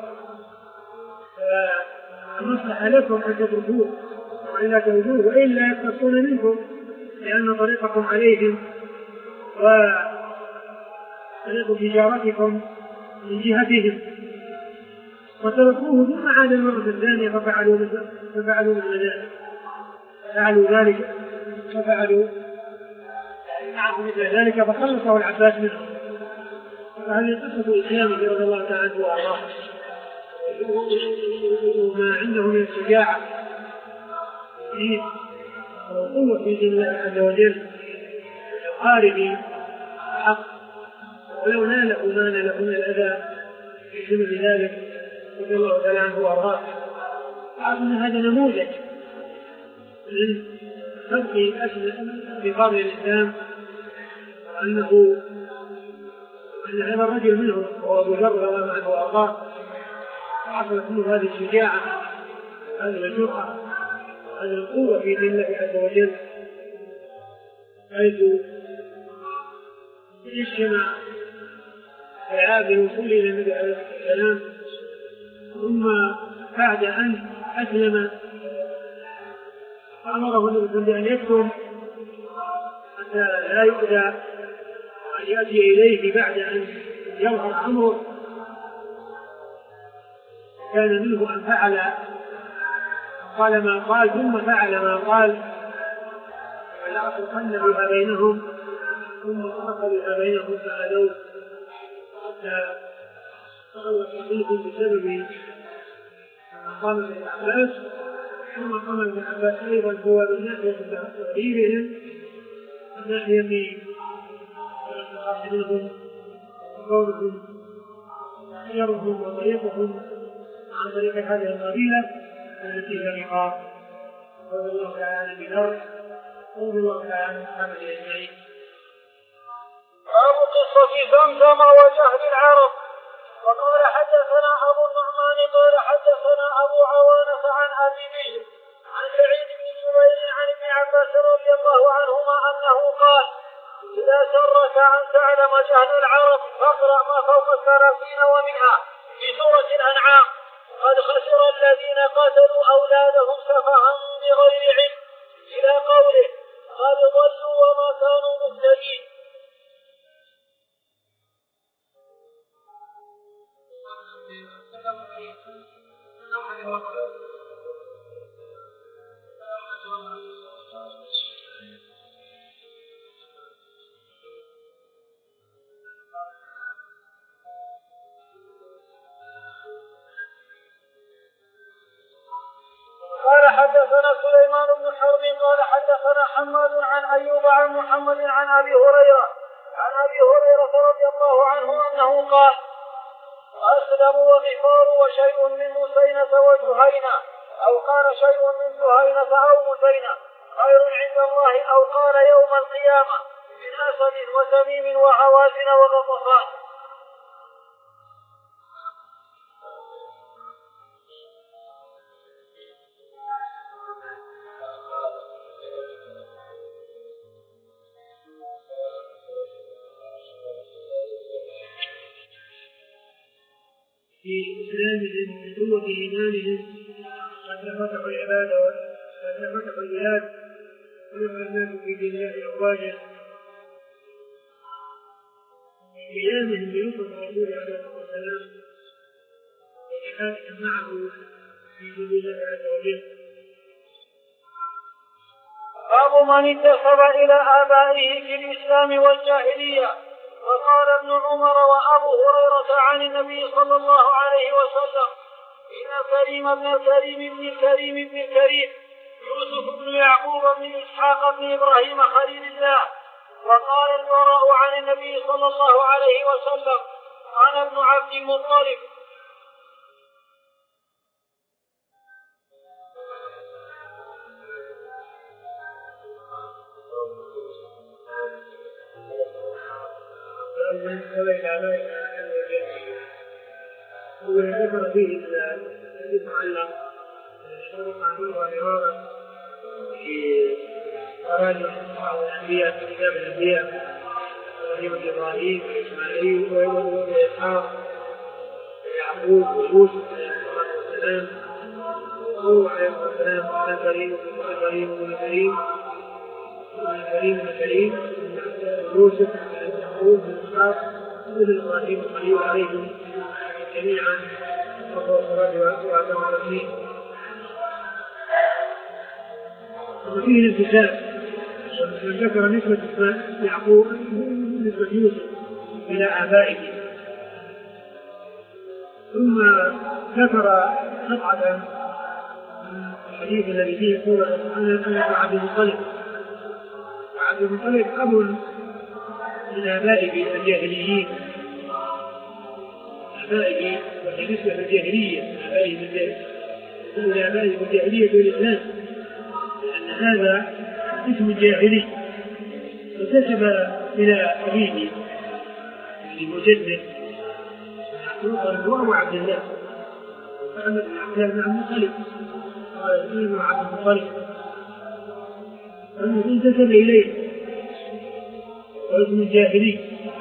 فمصلح لكم أن تتركوه وإلا تهدوه وإلا يقتصون منكم لأن طريقكم عليهم وطريق تجارتكم من جهتهم. وتركوه ثم عاد المرة الثانية ففعلوا ففعلوا مثل ذلك ففعلوا ذلك ففعلوا معه مثل ذلك فخلصه العباس منهم. فهذه قصة إسلامه رضي الله تعالى عنه وأرضاه، وما عنده من الشجاعة والقوة في دين الله عز وجل يحارب الحق ولو ناله ما ناله من الأذى بسبب ذلك رضي الله تعالى عنه وأرضاه. أعلم أن هذا نموذج من فرق أسلم في قرن الإسلام، أنه أن هذا الرجل منهم هو أبو ذر رضي الله عنه وأرضاه حصلت منه هذه الشجاعة، هذه الجرأة، هذه القوة في دين الله عز وجل، حيث اجتمع العاب الوصول إلى النبي عليه الصلاة والسلام. ثم بعد أن أسلم أمره النبي صلى الله عليه وسلم أن يكتم حتى لا يؤذى أن يأتي إليه بعد أن يظهر أمره. كان منه أن فعل قال ما قال ثم فعل ما قال ولأفرقن بها بينهم ثم فرق بها بينهم فأذوه حتى تخلص منهم بسبب قام ابن عباس. ثم قام ابن عباس أيضا هو من ناحية تأثيرهم من ناحية منهم وقولهم خيرهم وطريقهم عن طريق هذه القبيلة التي هي نقاط. رضي الله تعالى عن بذر رضي الله تعالى عن محمد أجمعين. باب قصة زمزم وجهل العرب. وقال حدثنا أبو النعمان قال حدثنا أبو عوانة عن أبي بشر عن سعيد بن جبير عن ابن عباس رضي الله عنهما أنه قال إذا سرك أن تعلم جهل العرب فاقرأ ما فوق الثلاثين ومنها في سورة الأنعام قد خسر الذين قتلوا أولادهم سفها بغير علم إلى قوله قد ضلوا وما كانوا مهتدين. قال حدثنا سليمان بن حرب قال حدثنا حماد عن أيوب عن محمد عن أبي هريرة عن أبي هريرة رضي الله عنه أنه قال أسلم وغفار وشيء من مسينة وجهينة أو قال شيء من جهينة أو مسينة خير عند الله أو قال يوم القيامة من أسد وتميم وحوازن وغطفان. في إسلامهم من قوة إيمانهم حتى فتحوا العبادة وحتى فتحوا البلاد ودخل الناس في دين الله أفواجا قيامهم بنصرة الرسول عليه الصلاة والسلام وجهادهم معه في دين الله عز وجل. باب من انتسب إلى آبائه في الإسلام والجاهلية. وقال ابن عمر وأبو هريرة عن النبي صلى الله عليه وسلم: إن الكريم ابن الكريم ابن الكريم ابن الكريم يوسف بن يعقوب بن إسحاق بن إبراهيم خليل الله. وقال البراء عن النبي صلى الله عليه وسلم: أنا ابن عبد المطلب. من سبيل علينا عن الجميع وذكر فيه يتعلق شروط عمله ونظامه في تراجع الأنبياء في كتاب الأنبياء ابراهيم إبراهيم وإسماعيل وإسحاق ويعقوب ويوسف عليه الصلاة والسلام وهو عليه الصلاة والسلام كان كريم كريم بن كريم كريم بن كريم يوسف يعقوب وإسحاق وابن إبراهيم خليل عليهم جميعا وهو الصلاة وأتم التسليم. وفيه الانتساب من ذكر نسبة يعقوب نسبة يوسف إلى آبائه ثم ذكر قطعة الحديث الذي فيه يقول أنا عبد المطلب. عبد المطلب أب من آبائه الجاهليين آبائه بالنسبة للجاهلية آبائه بالجاهلية والإسلام لأن هذا اسم جاهلي فكتب إلى أبيه لمجدد هو عبد الله محمد بن عبد الله بن المطلب قال ابن عبد المطلب أنه انتسب إليه واسم الجاهلي.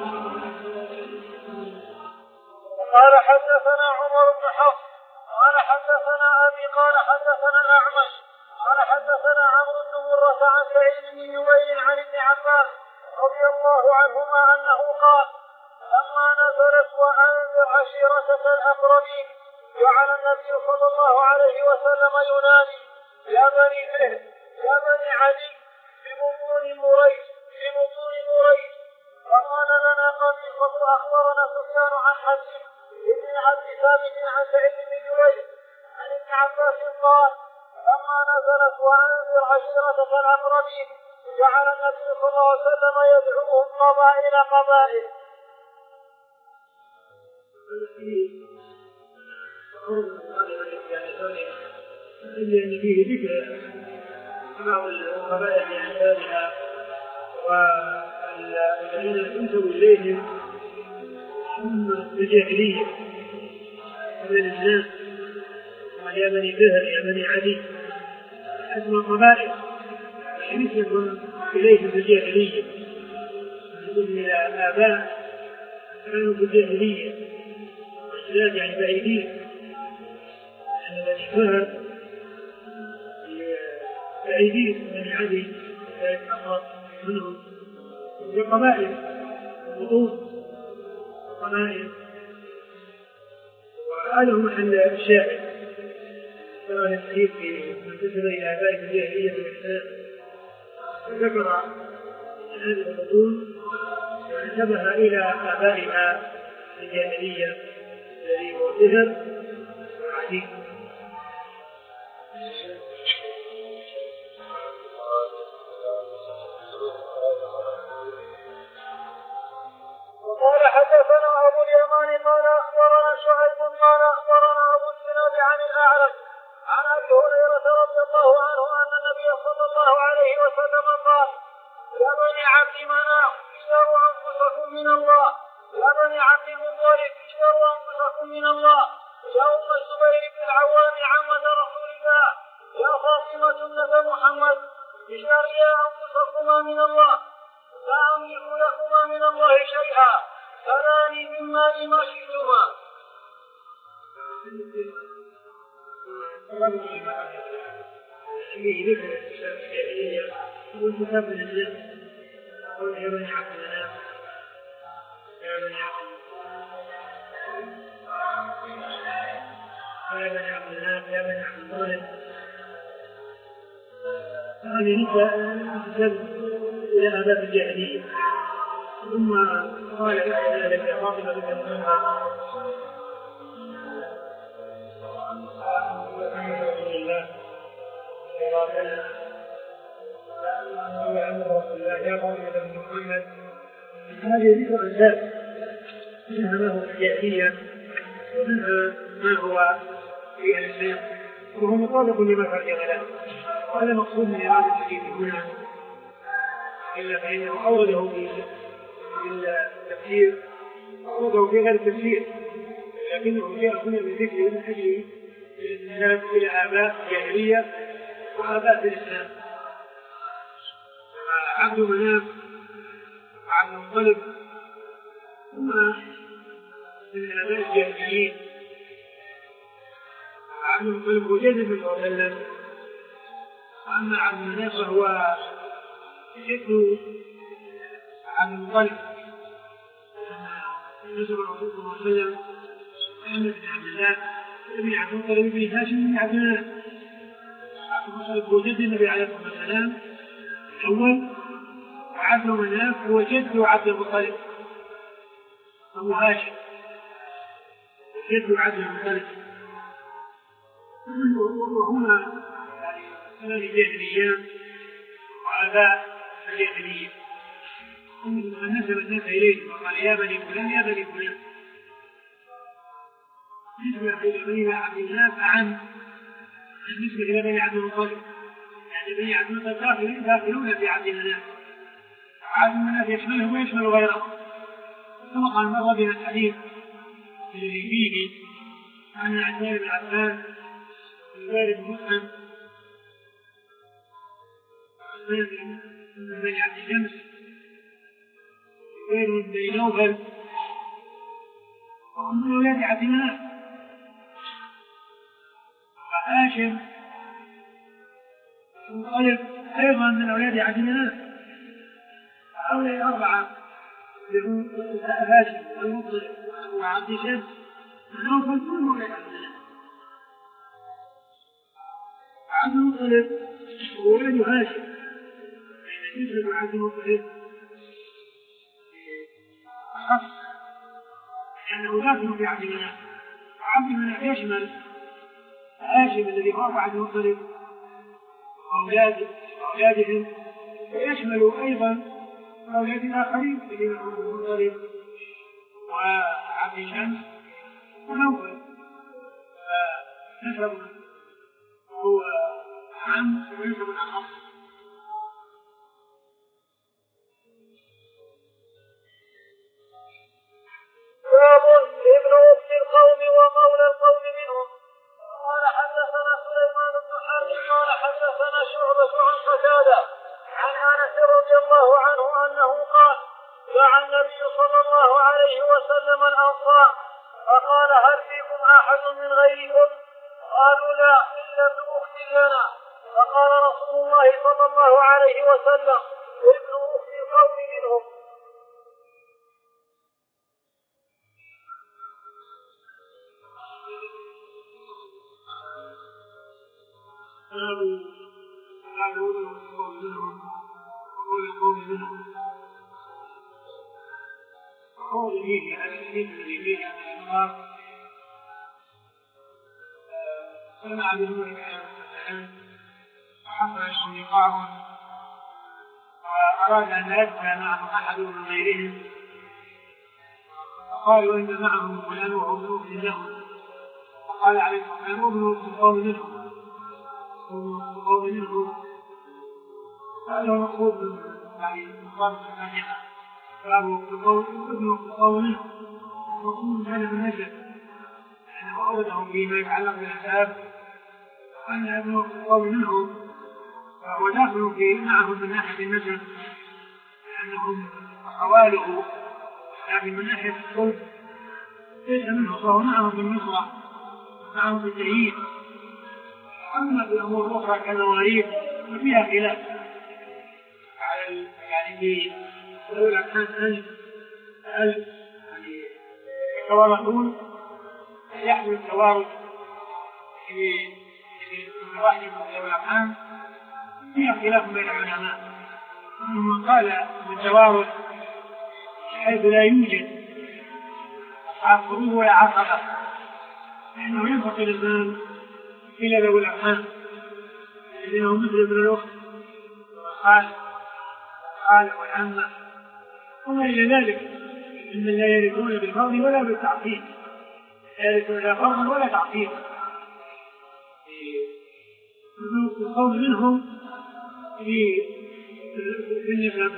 قال حدثنا عمر بن حفص قال حدثنا أبي قال حدثنا الأعمش قال حدثنا عمرو بن مرة عن سعيد بن جبير عن ابن عباس رضي الله عنهما أنه قال: لما نزلت وأنذر عشيرتك الأقربين جعل النبي صلى الله عليه وسلم ينادي: يا بني فهد يا بني عدي في بطون مريس في بطون مريس. فقال لنا قبيصة أخبرنا سفيان عن حكيم ابن عبد ثابت عن سعيد بن جبير عن ابن عباس قال: لما نزلت وأنذر عشيرتك الأقربين جعل النبي صلى الله عليه وسلم يدعوهم قبائل قبائل. لأن فيه ذكر بعض القبائل بأمثالها والذين انتموا إليهم هم الجاهلية من الناس يا بني فهد يا بني عدي اسم القبائل نسبة إليهم بالجاهلية نسبة إلى آباء كانوا بالجاهلية والشداد يعني بعيدين أن بني فهد بعيدين بني عدي ذلك أقرب منهم وقبائل وبطون قبائل. وهذا هو محل الشاهد كما الحديث في من انتسب الى ابائه الجاهليه والاسلام ذكر هذه البطون ونسبها الى ابائها الجاهليه الذي هو فهد وعدي. وقال حدثنا أبو اليمان قال أخبرنا شعيب قال أخبرنا أبو الزناد عن الأعرج عن أبي هريرة رضي الله عنه أن النبي صلى الله عليه وسلم قال: يا بني عبد مناف اشتروا أنفسكم من الله يا بني عبد المطلب اشتروا أنفسكم من الله يا أم الزبير بن العوام عمة رسول الله يا فاطمة ابنة محمد اشتريا أنفسكما من الله لا أملك لكما من الله شيئا فلاني مما لما شئتما. فيه ذكر الكتاب الجاهلية والكتاب من الناس قول يا بني عبد الله يا بني عبد الله يا بني عبد الله يا بني عبد المطلب. هذه نسبة إلى آباء الجاهلية. ثم قال ذلك فاطمة بنت محمد رسول الله يا فاطمة بنت محمد. هذه ذكر الأسباب منها ما هو الجاهلية ومنها ما هو في الإسلام وهو مطابق لما ترجم له. وهذا مقصود من إرادة الحديث هنا إلا فإنه أورده في التفسير أورده في غير التفسير لكنه جاء هنا بالذكر من أجل الناس إلى آباء جاهلية وآباء في الإسلام. عبد مناف وعبد المطلب هما من آباء الجاهليين. عبد المطلب هو جد النبي صلى الله عليه وسلم، وأما عبد مناف فهو جد عبد المطلب. نسب الرسول صلى الله عليه وسلم محمد بن عبد الله ابن عبد المطلب بن هاشم بن عبد مناف. عبد المطلب هو جد النبي عليه الصلاة والسلام الأول، وعبد مناف هو جد عبد المطلب أبو هاشم جد عبد المطلب. وهما يعني جاهليان وآباء الجاهلية. من نسب الناس إليه وقال يا بني فلان يا بني فلان بالنسبة إلى بني عبد الله فعن بالنسبة إلى بني عبد المطلب يعني بني عبد المطلب داخلون في عبد مناف. عبد مناف يشمله ويشمل غيره. سبق أن مر بنا الحديث الذي فيه عن عثمان بن عفان الوارث مسلم من بني عبد شمس غير من بني نوفل ومن أولاد عبد مناف. وهاشم المطلب أيضا من أولاد عبد مناف. هؤلاء الأربعة هاشم والمطلب وعبد شمس ونوفل كلهم أولاد عبد مناف. عبد المطلب هو ولد هاشم يجب عبد المطلب أخص لأنه داخل في عبد مناف. وعبد مناف يشمل هاشم الذي هو عبد المطلب وأولادهم ويشمل أيضا أولاد الآخرين الذين هم عبد المطلب وعبد شمس ونوفل. فنسب هو عام ونسب الأخص. باب ابن أخت القوم ومولى القوم منهم. قال حدثنا سليمان بن حرب قال حدثنا شعبة عن قتادة عن أنس رضي الله عنه أنه قال دعا النبي صلى الله عليه وسلم الأنصار فقال هل فيكم أحد من غيركم؟ قالوا لا إلا ابن أخت لنا. فقال رسول الله صلى الله عليه وسلم ابن أخت القوم منهم. قالوا قالوا القوم منهم والقوم منهم قول فيه على الحديث الذي فيه عن الأنصار سمع بنور وحصل اشتقاق وأراد أن لا يدخل معهم أحد من غيرهم فقالوا إن معهم فلان وهو ابن أخت لهم. فقال عليه الصلاة والسلام ابن أخت القوم منهم القوم منهم. هذا مقصود يعني مقام الحديث فابو ابن القوم منهم مقصود هذا بالنسب لأنه أوردهم فيما يتعلق بالحساب وأن ابن القوم منهم فهو داخل في معهم من ناحية النسب لأنهم حواله لكن من ناحية الصلب ليس منه فهو معهم بالنصرة معهم في التأييد. أما في الأمور الأخرى كالمواريث ففيها خلاف على يعني في لولا كان ألف ألف يعني يتوارثون يحمل التوارث في واحد من الأرحام فيها خلاف بين العلماء. من قال بالتوارث حيث لا يوجد أصحاب فروض ولا عصبة لأنه ينتقل المال إلى ذوي الأرحام لأنه مثل ابن الأخت والخال والخال والعمة وما إلى ذلك إن لا يرثون بالفرض ولا بالتعصيب، لا يرثون لا فرضا ولا تعصيب. القول منهم في النسب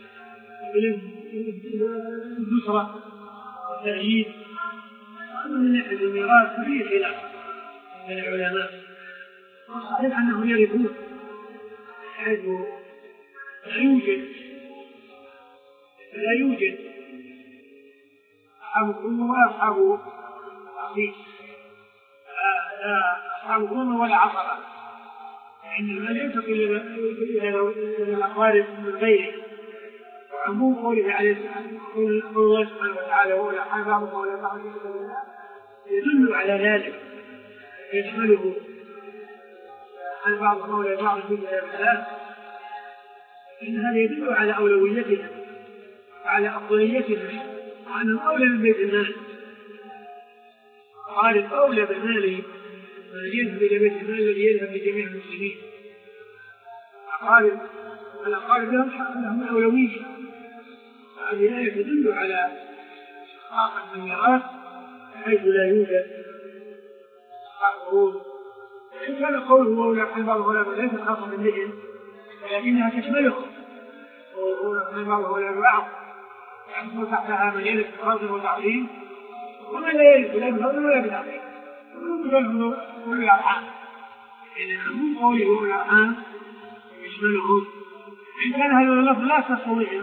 النصرة والتأييد من ناحية الميراث فيه خلاف بين العلماء. والصحيح أنه يرثون حيث لا يوجد لا يوجد أصحاب الأمة ولا أصحاب العصيب، لا أصحاب الأمة ولا عصبة، إنما ينتقل إلى الأقارب من غيره. وعموم قوله عليه الله سبحانه وتعالى ولا حافظ ولا بعض يدل على ذلك يشمله عن بعض مولى بعض من الثلاث. إن هذا يدل على أولويتهم وعلى أفضليتهم وأنهم أولى من بيت المال. قال أولى بالمال يذهب إلى بيت المال الذي يذهب لجميع المسلمين. أقارب الأقارب لهم حق لهم الأولوية. هذه الآية تدل على إسقاط الميراث حيث لا يوجد فروض. إن كان قوله أولى عن بعض العلماء ليس خاصة بالنجم ولكنها تشملهم، وأولى عن بعض العلماء بعض يحصل تحتها من يرث بفرض وتعظيم ومن لا يرث لا بفرض ولا بتعظيم. ومن أولي الأرحام إن عموم قوله أولي الأرحام يشملهم. إن كان هذا اللفظ لا تستطيع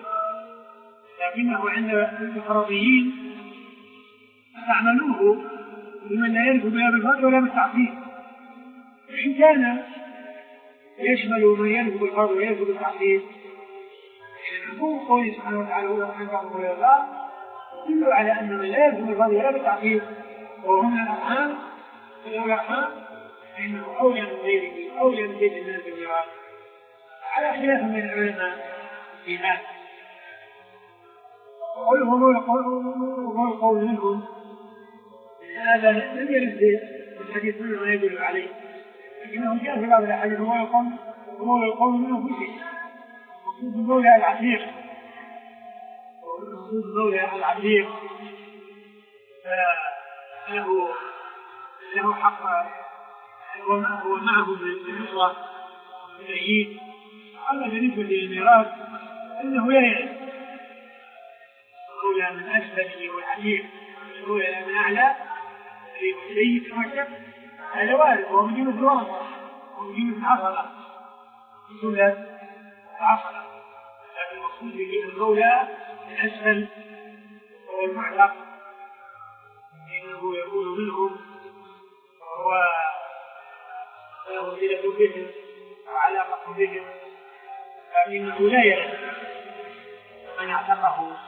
لكنه عند الفرضيين استعملوه لمن لا يرث بلا بالفرض ولا بالتعظيم. إن كان يشمل من يرث بالفرض ويرث بالتعظيم عموم قوله سبحانه وتعالى أولى الأرحام بعضهم أولى ببعض يدل على أن من لا يرث بالفرض ولا بالتعظيم وهم من الأرحام أولي الأرحام فإنه أولى من غيره أولى من بيت الناس بالميراث على خلاف من العلماء في هذا. وقوله هو القول منهم هذا لم يرد في الحديث منه ما يدل عليه، لكنه جاء في بعض الأحاديث هو القول منه في شيء مقصود المولى العتيق مقصود المولى العتيق فله له حق هو معه بالنصرة والتأييد. أما بالنسبة للميراث أنه لا يرث المولى من أسفل والعتيق المولى من أعلى السيد كما هذا وارث وهو من جملة الورثة ومن جملة العصبة من جملة العصبة. لكن المقصود به المولى من أسفل وهو المعتق إنه يكون منهم وهو له صلة بهم وعلاقة بهم فإنه لا يرث من اعتقه.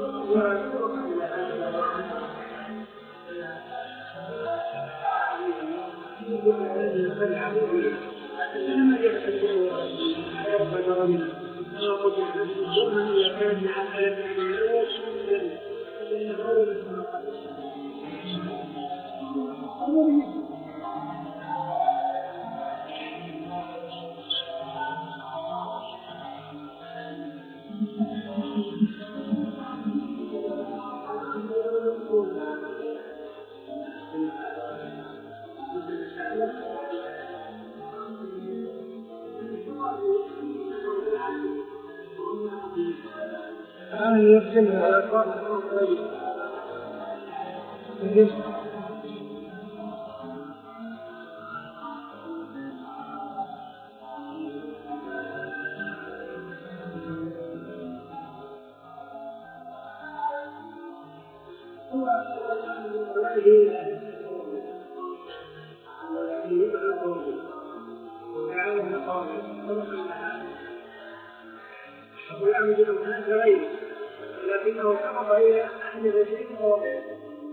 لكنه سبق إلى أهل الذين وغيره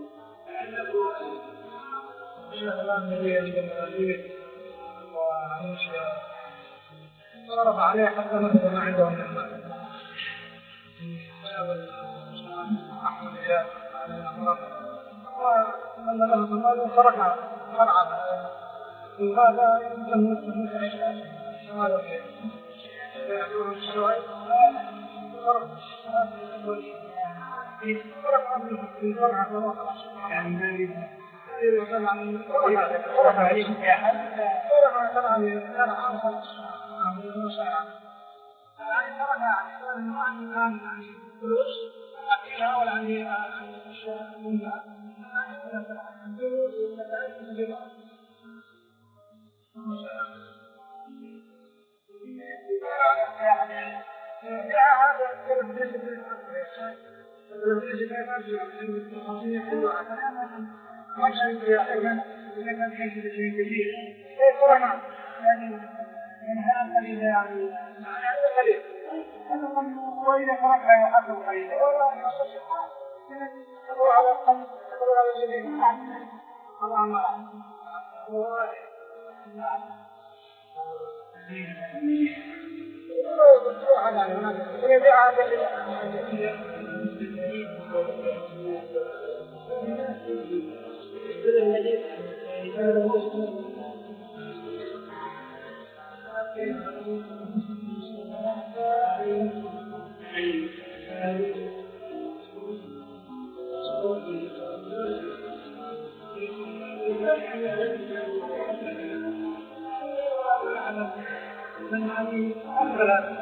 شغلان مليئة بالمنازير وعيش صرف عليه حتى مثل ما عندهم من المال أحمد إياه على الأمراض وأن له المال وتركها فرعا هذا يمكن أن يعيش هذا الشيء يقولون الشوائب فرق فرق عن الفرع يعني ما يريد فرق عن فرق عليه يا حد فرق عن فرق عن فرق عن خلاص عن المشاعر يعني فرق عن عن عن فلوس أكيدها ولا عن أشياء مهمة فلوس ومتاعب يعني هذا الكلام ليس بالحق الذي لا يرجع من التفاصيل كلها ما شيء يحتاج إلى أن يحدث شيء كبير كيف رمى يعني من هذا الذي يعني هذا قليل هذا من وإذا فرقها يحقق عليه ولا يصح هو على القلب هو على الجميع الله ما هو من عليه أفضل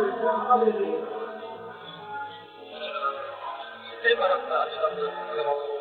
كيف نبدأ أشرف